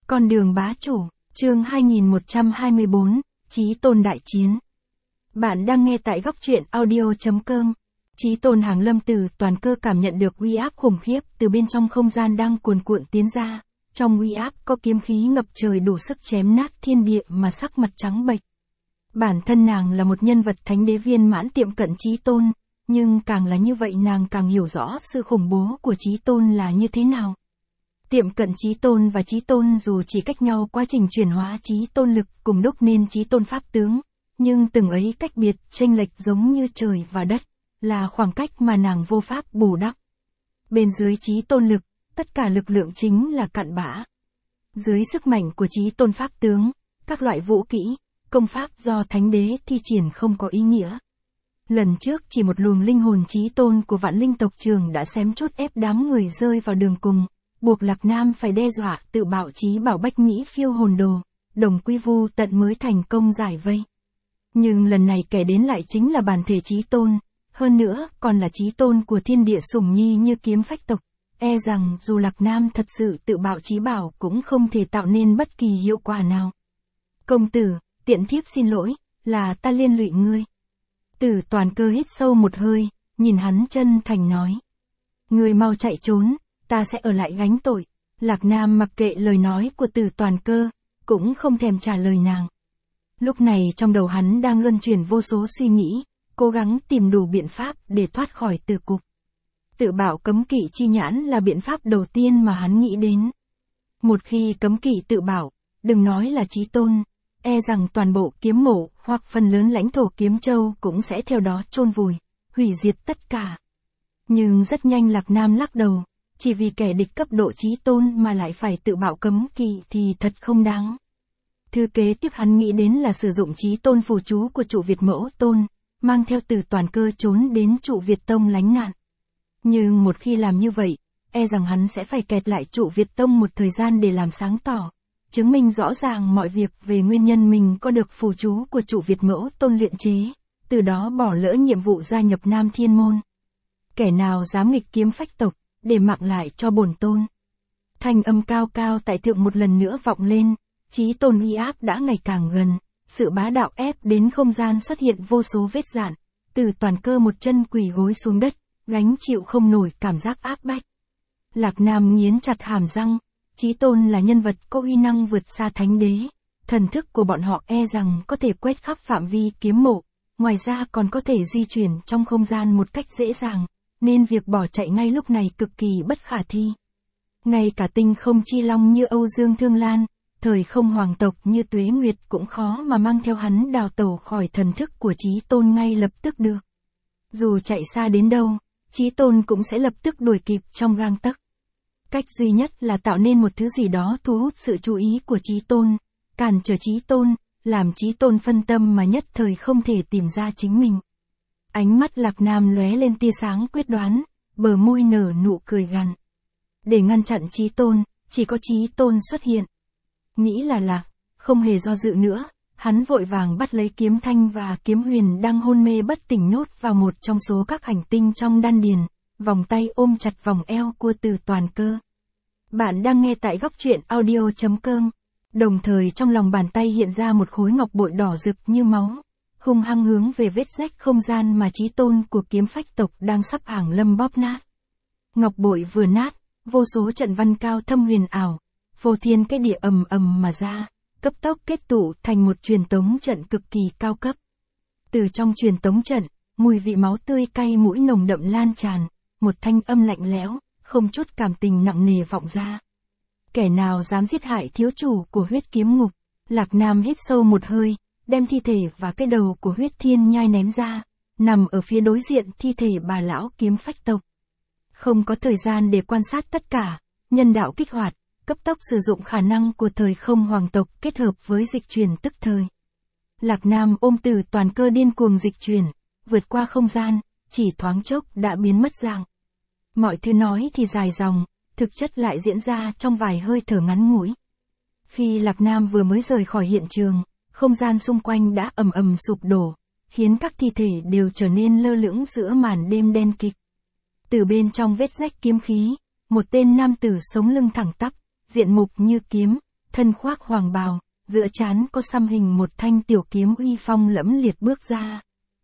Con đường bá chủ, chương 2124, Chí Tôn đại chiến. Bạn đang nghe tại góc truyện audio.com. Chí Tôn hàng lâm từ toàn cơ cảm nhận được uy áp khủng khiếp từ bên trong không gian đang cuồn cuộn tiến ra. Trong uy áp có kiếm khí ngập trời đủ sức chém nát thiên địa mà sắc mặt trắng bệch. Bản thân nàng là một nhân vật thánh đế viên mãn tiệm cận Chí Tôn, nhưng càng là như vậy nàng càng hiểu rõ sự khủng bố của Chí Tôn là như thế nào. Tiệm cận Chí Tôn và Chí Tôn dù chỉ cách nhau quá trình chuyển hóa Chí Tôn lực cùng đúc nên Chí Tôn pháp tướng, nhưng từng ấy cách biệt chênh lệch giống như trời và đất, là khoảng cách mà nàng vô pháp bù đắp. Bên dưới Chí Tôn lực, tất cả lực lượng chính là cặn bã. Dưới sức mạnh của Chí Tôn pháp tướng, các loại vũ kỹ, công pháp do thánh đế thi triển không có ý nghĩa. Lần trước chỉ một luồng linh hồn Chí Tôn của vạn linh tộc trường đã xém chút ép đám người rơi vào đường cùng, buộc Lạc Nam phải đe dọa tự bạo chí bảo Bách Mỹ phiêu hồn đồ, Đồng Quy Vu Tận mới thành công giải vây. Nhưng lần này kẻ đến lại chính là bản thể Chí Tôn, hơn nữa còn là Chí Tôn của thiên địa sủng nhi như Kiếm Phách tộc, e rằng dù Lạc Nam thật sự tự bạo chí bảo cũng không thể tạo nên bất kỳ hiệu quả nào. Công tử, tiện thiếp xin lỗi, là ta liên lụy ngươi. Tử Toàn Cơ hít sâu một hơi, nhìn hắn chân thành nói. Ngươi mau chạy trốn, ta sẽ ở lại gánh tội. Lạc Nam mặc kệ lời nói của Tử Toàn Cơ, cũng không thèm trả lời nàng. Lúc này trong đầu hắn đang luân chuyển vô số suy nghĩ, cố gắng tìm đủ biện pháp để thoát khỏi tử cục. Tự bạo cấm kỵ chi nhãn là biện pháp đầu tiên mà hắn nghĩ đến. Một khi cấm kỵ tự bạo, đừng nói là Chí Tôn, e rằng toàn bộ kiếm mộ hoặc phần lớn lãnh thổ Kiếm Châu cũng sẽ theo đó chôn vùi, hủy diệt tất cả. Nhưng rất nhanh Lạc Nam lắc đầu, chỉ vì kẻ địch cấp độ Chí Tôn mà lại phải tự bạo cấm kỵ thì thật không đáng. Thứ kế tiếp hắn nghĩ đến là sử dụng Chí Tôn phù chú của trụ Việt Mẫu Tôn, mang theo Tử Toàn Cơ trốn đến trụ Việt Tông lánh nạn. Nhưng một khi làm như vậy, e rằng hắn sẽ phải kẹt lại trụ Việt Tông một thời gian để làm sáng tỏ, chứng minh rõ ràng mọi việc về nguyên nhân mình có được phù chú của trụ Việt Mẫu Tôn luyện chế, từ đó bỏ lỡ nhiệm vụ gia nhập Nam Thiên Môn. Kẻ nào dám nghịch Kiếm Phách tộc, để mạng lại cho bổn tôn. Thanh âm cao cao tại thượng một lần nữa vọng lên, Chí Tôn uy áp đã ngày càng gần, sự bá đạo ép đến không gian xuất hiện vô số vết rạn, Tử Toàn Cơ một chân quỳ gối xuống đất, gánh chịu không nổi cảm giác áp bách. Lạc Nam nghiến chặt hàm răng, Chí Tôn là nhân vật có uy năng vượt xa thánh đế, thần thức của bọn họ e rằng có thể quét khắp phạm vi kiếm mộ, ngoài ra còn có thể di chuyển trong không gian một cách dễ dàng, nên việc bỏ chạy ngay lúc này cực kỳ bất khả thi. Ngay cả tinh không chi long như Âu Dương Thương Lan, thời không hoàng tộc như Tuế Nguyệt cũng khó mà mang theo hắn đào tẩu khỏi thần thức của Chí Tôn ngay lập tức được. Dù chạy xa đến đâu, Chí Tôn cũng sẽ lập tức đuổi kịp trong gang tấc. Cách duy nhất là tạo nên một thứ gì đó thu hút sự chú ý của Chí Tôn, cản trở Chí Tôn, làm Chí Tôn phân tâm mà nhất thời không thể tìm ra chính mình. Ánh mắt Lạc Nam lóe lên tia sáng quyết đoán, bờ môi nở nụ cười gằn. Để ngăn chặn Chí Tôn, chỉ có Chí Tôn xuất hiện. Nghĩ là Lạc, không hề do dự nữa, hắn vội vàng bắt lấy Kiếm Thanh và Kiếm Huyền đang hôn mê bất tỉnh nhốt vào một trong số các hành tinh trong đan điền, vòng tay ôm chặt vòng eo của Tử Toàn Cơ. Bạn đang nghe tại góc truyện audio.com, đồng thời trong lòng bàn tay hiện ra một khối ngọc bội đỏ rực như máu, hung hăng hướng về vết rách không gian mà Chí Tôn của Kiếm Phách tộc đang sắp hàng lâm bóp nát. Ngọc bội vừa nát, vô số trận văn cao thâm huyền ảo, vô thiên cái địa ầm ầm mà ra, cấp tốc kết tụ thành một truyền tống trận cực kỳ cao cấp. Từ trong truyền tống trận, mùi vị máu tươi cay mũi nồng đậm lan tràn, một thanh âm lạnh lẽo, không chút cảm tình nặng nề vọng ra. Kẻ nào dám giết hại thiếu chủ của Huyết Kiếm Ngục? Lạc Nam hít sâu một hơi, đem thi thể và cái đầu của Huyết Thiên Nhai ném ra, nằm ở phía đối diện thi thể bà lão Kiếm Phách tộc. Không có thời gian để quan sát tất cả, nhân đạo kích hoạt, cấp tốc sử dụng khả năng của thời không hoàng tộc kết hợp với dịch chuyển tức thời. Lạc Nam ôm Tử Toàn Cơ điên cuồng dịch chuyển, vượt qua không gian, chỉ thoáng chốc đã biến mất dạng. Mọi thứ nói thì dài dòng, thực chất lại diễn ra trong vài hơi thở ngắn ngủi. Khi Lạc Nam vừa mới rời khỏi hiện trường, không gian xung quanh đã ầm ầm sụp đổ, khiến các thi thể đều trở nên lơ lửng giữa màn đêm đen kịch. Từ bên trong vết rách kiếm khí, một tên nam tử sống lưng thẳng tắp, diện mục như kiếm, thân khoác hoàng bào, giữa trán có xăm hình một thanh tiểu kiếm uy phong lẫm liệt bước ra.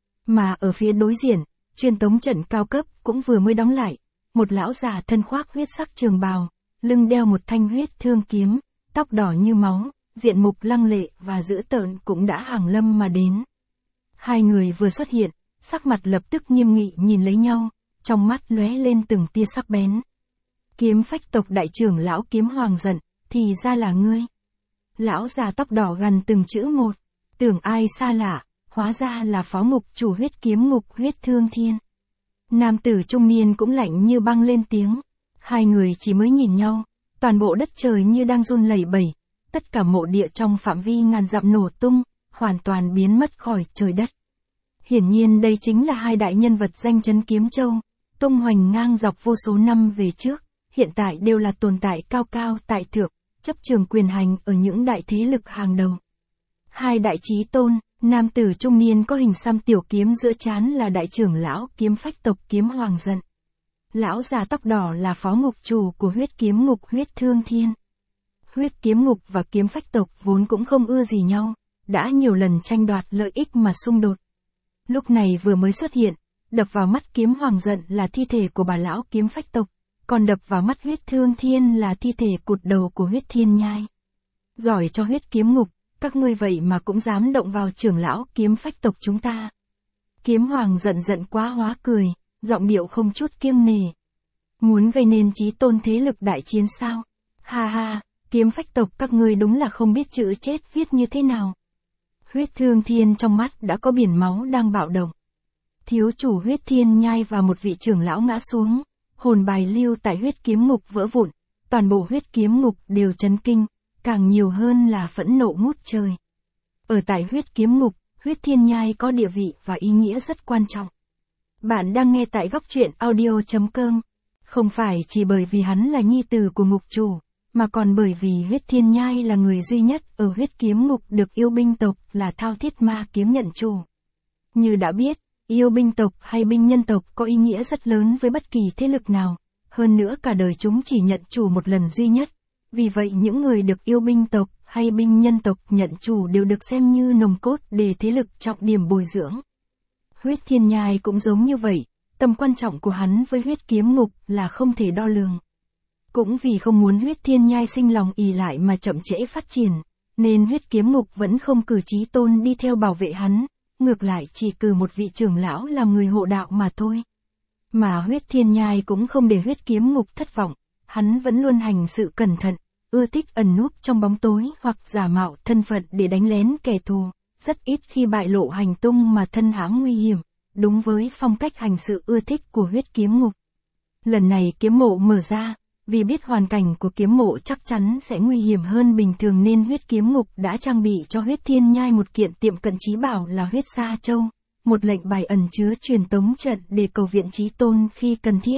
Mà ở phía đối diện, truyền tống trận cao cấp cũng vừa mới đóng lại, một lão già thân khoác huyết sắc trường bào, lưng đeo một thanh huyết thương kiếm, tóc đỏ như máu, diện mục lăng lệ và dữ tợn cũng đã hàng lâm mà đến. Hai người vừa xuất hiện, sắc mặt lập tức nghiêm nghị nhìn lấy nhau, trong mắt lóe lên từng tia sắc bén. Kiếm phách tộc đại trưởng lão Kiếm Hoàng giận, thì ra là ngươi. Lão già tóc đỏ gần từng chữ một, tưởng ai xa lạ, hóa ra là phó ngục chủ huyết kiếm ngục Huyết Thương Thiên. Nam tử trung niên cũng lạnh như băng lên tiếng. Hai người chỉ mới nhìn nhau, toàn bộ đất trời như đang run lẩy bẩy, tất cả mộ địa trong phạm vi ngàn dặm nổ tung, hoàn toàn biến mất khỏi trời đất. Hiển nhiên đây chính là hai đại nhân vật danh chấn Kiếm Châu, tung hoành ngang dọc vô số năm về trước, hiện tại đều là tồn tại cao cao tại thượng, chấp trường quyền hành ở những đại thế lực hàng đầu. Hai đại chí tôn, nam tử trung niên có hình xăm tiểu kiếm giữa trán là đại trưởng lão kiếm phách tộc Kiếm Hoàng giận. Lão già tóc đỏ là phó ngục chủ của huyết kiếm ngục Huyết Thương Thiên. Huyết kiếm ngục và kiếm phách tộc vốn cũng không ưa gì nhau, đã nhiều lần tranh đoạt lợi ích mà xung đột. Lúc này vừa mới xuất hiện, đập vào mắt Kiếm Hoàng giận là thi thể của bà lão kiếm phách tộc, còn đập vào mắt Huyết Thương Thiên là thi thể cụt đầu của Huyết Thiên Nhai. Giỏi cho huyết kiếm ngục, các ngươi vậy mà cũng dám động vào trưởng lão kiếm phách tộc chúng ta. Kiếm Hoàng giận giận quá hóa cười, giọng điệu không chút kiêng nề. Muốn gây nên chí tôn thế lực đại chiến sao? Ha ha, kiếm phách tộc các ngươi đúng là không biết chữ chết viết như thế nào. Huyết Thương Thiên trong mắt đã có biển máu đang bạo động. Thiếu chủ Huyết Thiên Nhai và một vị trưởng lão ngã xuống, hồn bài lưu tại huyết kiếm ngục vỡ vụn, toàn bộ huyết kiếm ngục đều chấn kinh, càng nhiều hơn là phẫn nộ ngút trời. Ở tại huyết kiếm ngục, Huyết Thiên Nhai có địa vị và ý nghĩa rất quan trọng. Bạn đang nghe tại góc truyện audio.com. Không phải chỉ bởi vì hắn là nhi tử của ngục chủ, mà còn bởi vì Huyết Thiên Nhai là người duy nhất ở huyết kiếm ngục được yêu binh tộc là Thao Thiết Ma Kiếm nhận chủ. Như đã biết, yêu binh tộc hay binh nhân tộc có ý nghĩa rất lớn với bất kỳ thế lực nào, hơn nữa cả đời chúng chỉ nhận chủ một lần duy nhất. Vì vậy những người được yêu binh tộc hay binh nhân tộc nhận chủ đều được xem như nòng cốt để thế lực trọng điểm bồi dưỡng. Huyết Thiên Nhai cũng giống như vậy, tầm quan trọng của hắn với huyết kiếm ngục là không thể đo lường. Cũng vì không muốn Huyết Thiên Nhai sinh lòng ỷ lại mà chậm trễ phát triển, nên huyết kiếm ngục vẫn không cử chí tôn đi theo bảo vệ hắn, ngược lại chỉ cử một vị trưởng lão làm người hộ đạo mà thôi. Mà Huyết Thiên Nhai cũng không để huyết kiếm ngục thất vọng, hắn vẫn luôn hành sự cẩn thận, ưa thích ẩn núp trong bóng tối hoặc giả mạo thân phận để đánh lén kẻ thù, rất ít khi bại lộ hành tung mà thân hãm nguy hiểm, đúng với phong cách hành sự ưa thích của huyết kiếm ngục. Lần này kiếm mộ mở ra, vì biết hoàn cảnh của kiếm mộ chắc chắn sẽ nguy hiểm hơn bình thường nên huyết kiếm ngục đã trang bị cho Huyết Thiên Nhai một kiện tiệm cận chí bảo là huyết sa châu, một lệnh bài ẩn chứa truyền tống trận để cầu viện chí tôn khi cần thiết.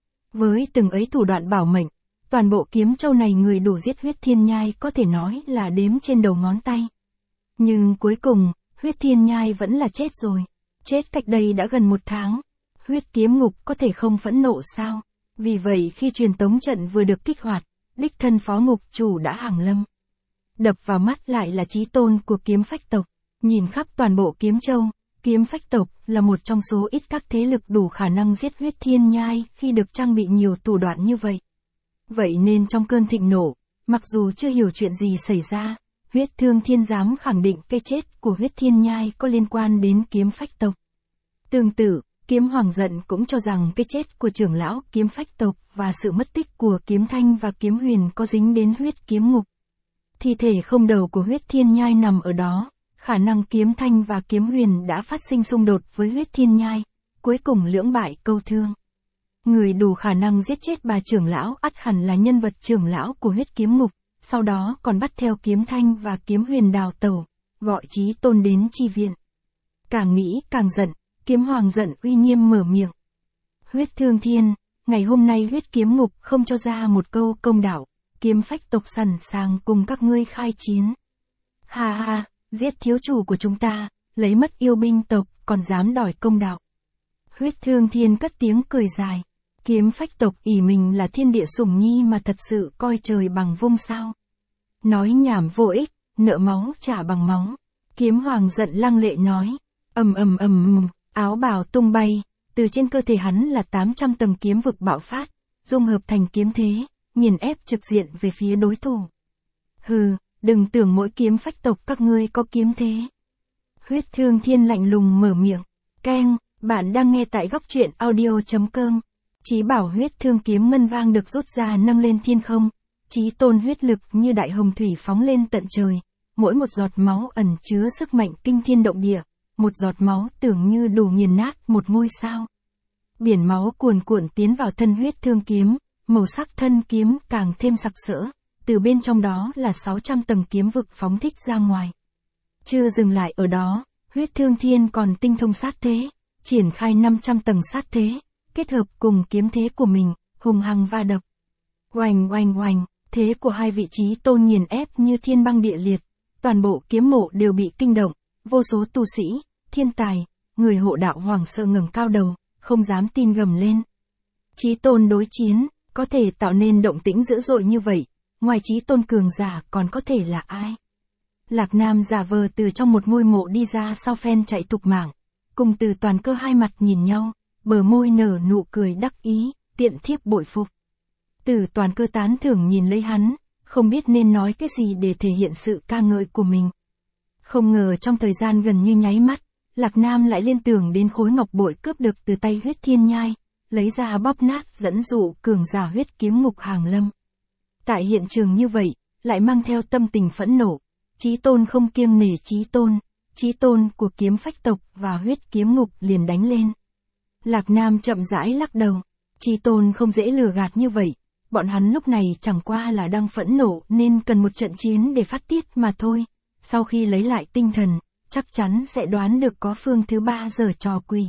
Với từng ấy thủ đoạn bảo mệnh, toàn bộ kiếm châu này người đủ giết Huyết Thiên Nhai có thể nói là đếm trên đầu ngón tay. Nhưng cuối cùng, Huyết Thiên Nhai vẫn là chết rồi. Chết cách đây đã gần 1 tháng. Huyết kiếm ngục có thể không phẫn nộ sao? Vì vậy khi truyền tống trận vừa được kích hoạt, đích thân phó ngục chủ đã hàng lâm. Đập vào mắt lại là chí tôn của kiếm phách tộc. Nhìn khắp toàn bộ kiếm châu, kiếm phách tộc là một trong số ít các thế lực đủ khả năng giết Huyết Thiên Nhai khi được trang bị nhiều thủ đoạn như vậy. Vậy nên trong cơn thịnh nộ, mặc dù chưa hiểu chuyện gì xảy ra, Huyết Thương Thiên dám khẳng định cái chết của Huyết Thiên Nhai có liên quan đến kiếm phách tộc. Tương tự, Kiếm Hoàng giận cũng cho rằng cái chết của trưởng lão kiếm phách tộc và sự mất tích của Kiếm Thanh và Kiếm Huyền có dính đến huyết kiếm ngục. Thi thể không đầu của Huyết Thiên Nhai nằm ở đó, khả năng Kiếm Thanh và Kiếm Huyền đã phát sinh xung đột với Huyết Thiên Nhai, cuối cùng lưỡng bại câu thương. Người đủ khả năng giết chết bà trưởng lão ắt hẳn là nhân vật trưởng lão của huyết kiếm ngục, sau đó còn bắt theo Kiếm Thanh và Kiếm Huyền đào tẩu, gọi chí tôn đến chi viện. Càng nghĩ càng giận, Kiếm Hoàng giận uy nghiêm mở miệng. Huyết Thương Thiên, ngày hôm nay huyết kiếm ngục không cho ra một câu công đạo, kiếm phách tộc sẵn sàng cùng các ngươi khai chiến. Ha ha, giết thiếu chủ của chúng ta, lấy mất yêu binh tộc, còn dám đòi công đạo. Huyết Thương Thiên cất tiếng cười dài. Kiếm phách tộc ỷ mình là thiên địa sủng nhi mà thật sự coi trời bằng vung sao. Nói nhảm vô ích, nợ máu trả bằng máu. Kiếm hoàng giận lăng lệ nói. Áo bào tung bay, từ trên cơ thể hắn là 800 tầng kiếm vực bạo phát, dung hợp thành kiếm thế, nghiền ép trực diện về phía đối thủ. Hừ, đừng tưởng mỗi kiếm phách tộc các ngươi có kiếm thế. Huyết Thương Thiên lạnh lùng mở miệng. Keng, bạn đang nghe tại góc truyện audio.com. Chí bảo huyết thương kiếm ngân vang được rút ra nâng lên thiên không. Chí tôn huyết lực như đại hồng thủy phóng lên tận trời. Mỗi một giọt máu ẩn chứa sức mạnh kinh thiên động địa. Một giọt máu tưởng như đủ nghiền nát một ngôi sao. Biển máu cuồn cuộn tiến vào thân huyết thương kiếm. Màu sắc thân kiếm càng thêm sặc sỡ. Từ bên trong đó là 600 tầng kiếm vực phóng thích ra ngoài. Chưa dừng lại ở đó, huyết thương thiên còn tinh thông sát thế, triển khai 500 tầng sát thế, kết hợp cùng kiếm thế của mình, hùng hăng va đập. Oanh, thế của hai vị trí tôn nghiền ép như thiên băng địa liệt, toàn bộ kiếm mộ đều bị kinh động, vô số tu sĩ, thiên tài, người hộ đạo hoảng sợ ngẩng cao đầu, không dám tin gầm lên. Chí tôn đối chiến, có thể tạo nên động tĩnh dữ dội như vậy, ngoài chí tôn cường giả còn có thể là ai? Lạc Nam giả vờ từ trong một ngôi mộ đi ra sau phen chạy thục mạng, cùng Từ Toàn Cơ hai mặt nhìn nhau, bờ môi nở nụ cười đắc ý, tiện thiếp bội phục. Từ Toàn Cơ tán thưởng nhìn lấy hắn, không biết nên nói cái gì để thể hiện sự ca ngợi của mình. Không ngờ trong thời gian gần như nháy mắt, Lạc Nam lại liên tưởng đến khối ngọc bội cướp được từ tay huyết thiên nhai, lấy ra bóp nát dẫn dụ cường giả huyết kiếm ngục hàng lâm. Tại hiện trường như vậy, lại mang theo tâm tình phẫn nộ. Chí tôn không kiêng nể chí tôn của kiếm phách tộc và huyết kiếm ngục liền đánh lên. Lạc Nam chậm rãi lắc đầu, chí tôn không dễ lừa gạt như vậy, bọn hắn lúc này chẳng qua là đang phẫn nộ nên cần một trận chiến để phát tiết mà thôi, sau khi lấy lại tinh thần, chắc chắn sẽ đoán được có phương thứ ba giở trò quỷ.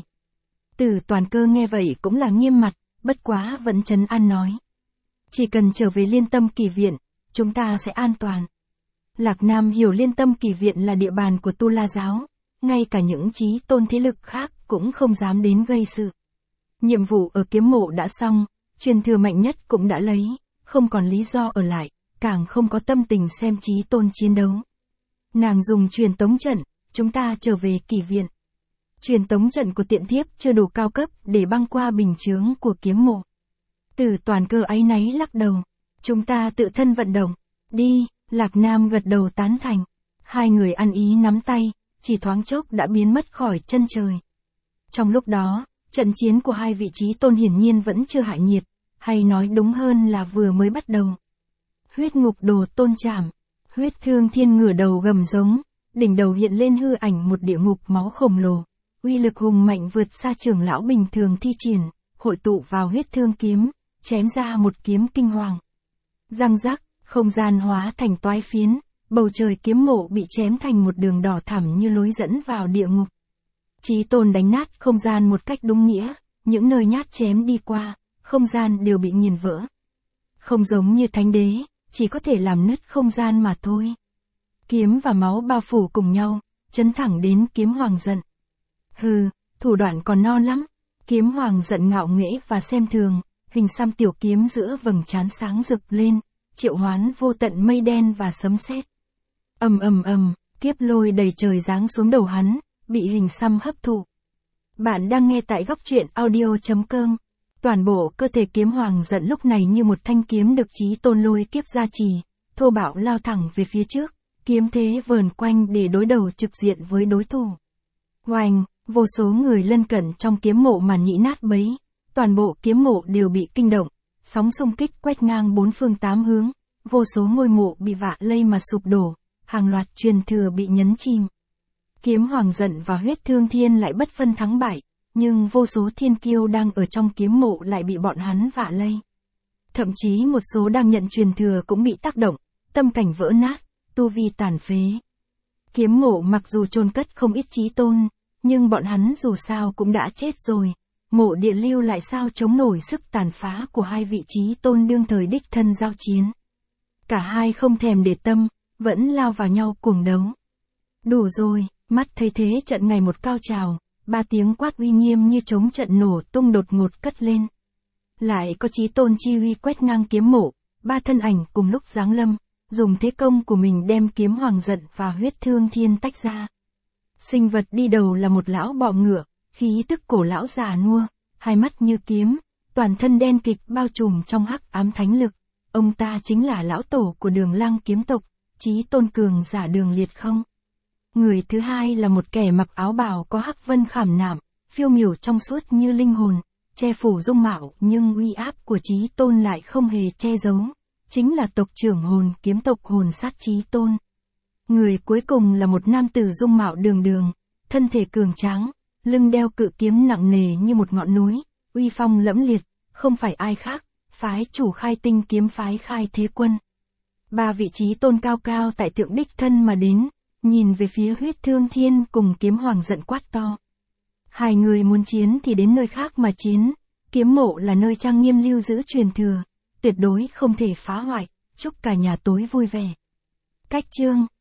Từ Toàn Cơ nghe vậy cũng là nghiêm mặt, bất quá vẫn trấn an nói. Chỉ cần trở về Liên Tâm Kỳ Viện, chúng ta sẽ an toàn. Lạc Nam hiểu Liên Tâm Kỳ Viện là địa bàn của Tu La Giáo, ngay cả những chí tôn thế lực khác cũng không dám đến gây sự. Nhiệm vụ ở kiếm mộ đã xong, truyền thừa mạnh nhất cũng đã lấy, không còn lý do ở lại, càng không có tâm tình xem chí tôn chiến đấu. Nàng dùng truyền tống trận, chúng ta trở về Kỳ Viện. Truyền tống trận của tiện thiếp chưa đủ cao cấp để băng qua bình chướng của kiếm mộ. Từ Toàn Cơ áy náy lắc đầu, chúng ta tự thân vận động, đi. Lạc Nam gật đầu tán thành. Hai người ăn ý nắm tay, chỉ thoáng chốc đã biến mất khỏi chân trời. Trong lúc đó, trận chiến của hai vị trí tôn hiển nhiên vẫn chưa hạ nhiệt, hay nói đúng hơn là vừa mới bắt đầu. Huyết ngục đồ tôn trảm, huyết thương thiên ngửa đầu gầm giống, đỉnh đầu hiện lên hư ảnh một địa ngục máu khổng lồ, uy lực hùng mạnh vượt xa trưởng lão bình thường thi triển, hội tụ vào huyết thương kiếm, chém ra một kiếm kinh hoàng. Răng rắc. Không gian hóa thành toái phiến, bầu trời kiếm mộ bị chém thành một đường đỏ thẳm như lối dẫn vào địa ngục. Chí tôn đánh nát không gian một cách đúng nghĩa, những nơi nhát chém đi qua, không gian đều bị nghiền vỡ. Không giống như thánh đế, chỉ có thể làm nứt không gian mà thôi. Kiếm và máu bao phủ cùng nhau, chấn thẳng đến kiếm hoàng giận. Hừ, thủ đoạn còn non lắm. Kiếm hoàng giận ngạo nghễ và xem thường, hình xăm tiểu kiếm giữa vầng trán sáng rực lên. Triệu hoán vô tận mây đen và sấm sét. Kiếp lôi đầy trời giáng xuống đầu hắn, bị hình xăm hấp thụ. Bạn đang nghe tại góc truyện audio.com. Toàn bộ cơ thể kiếm hoàng giận lúc này như một thanh kiếm được chí tôn lôi kiếp gia trì, thô bạo lao thẳng về phía trước, kiếm thế vờn quanh để đối đầu trực diện với đối thủ. Oanh, vô số người lân cận trong kiếm mộ mà nhĩ nát bấy, toàn bộ kiếm mộ đều bị kinh động. Sóng xung kích quét ngang bốn phương tám hướng, vô số ngôi mộ bị vạ lây mà sụp đổ, hàng loạt truyền thừa bị nhấn chìm. Kiếm hoàng giận và huyết thương thiên lại bất phân thắng bại, nhưng vô số thiên kiêu đang ở trong kiếm mộ lại bị bọn hắn vạ lây. Thậm chí một số đang nhận truyền thừa cũng bị tác động, tâm cảnh vỡ nát, tu vi tàn phế. Kiếm mộ mặc dù chôn cất không ít chí tôn, nhưng bọn hắn dù sao cũng đã chết rồi. Mộ địa lưu lại sao chống nổi sức tàn phá của hai vị trí tôn đương thời đích thân giao chiến. Cả hai không thèm để tâm, vẫn lao vào nhau cuồng đấu. Đủ rồi, mắt thấy thế trận ngày một cao trào, ba tiếng quát uy nghiêm như trống trận nổ tung đột ngột cất lên. Lại có chí tôn chi uy quét ngang kiếm mộ, ba thân ảnh cùng lúc giáng lâm, dùng thế công của mình đem kiếm Hoàng Giận và Huyết Thương Thiên tách ra. Sinh vật đi đầu là một lão bọ ngựa, khí tức cổ lão già nua, hai mắt như kiếm, toàn thân đen kịch bao trùm trong hắc ám thánh lực. Ông ta chính là lão tổ của Đường Lăng kiếm tộc, Chí Tôn cường giả Đường Liệt Không. Người thứ hai là một kẻ mặc áo bào có hắc vân khảm nạm, phiêu miểu trong suốt như linh hồn, che phủ dung mạo nhưng uy áp của Chí Tôn lại không hề che giấu, chính là tộc trưởng hồn kiếm tộc Hồn Sát Chí Tôn. Người cuối cùng là một nam tử dung mạo đường đường, thân thể cường tráng, lưng đeo cự kiếm nặng nề như một ngọn núi, uy phong lẫm liệt, không phải ai khác, phái chủ Khai Tinh kiếm phái Khai Thế Quân. Ba vị Chí Tôn cao cao tại thượng đích thân mà đến, nhìn về phía Huyết Thương Thiên cùng kiếm Hoàng Giận quát to. Hai người muốn chiến thì đến nơi khác mà chiến, kiếm mộ là nơi trang nghiêm lưu giữ truyền thừa, tuyệt đối không thể phá hoại, chúc cả nhà tối vui vẻ. Cách chương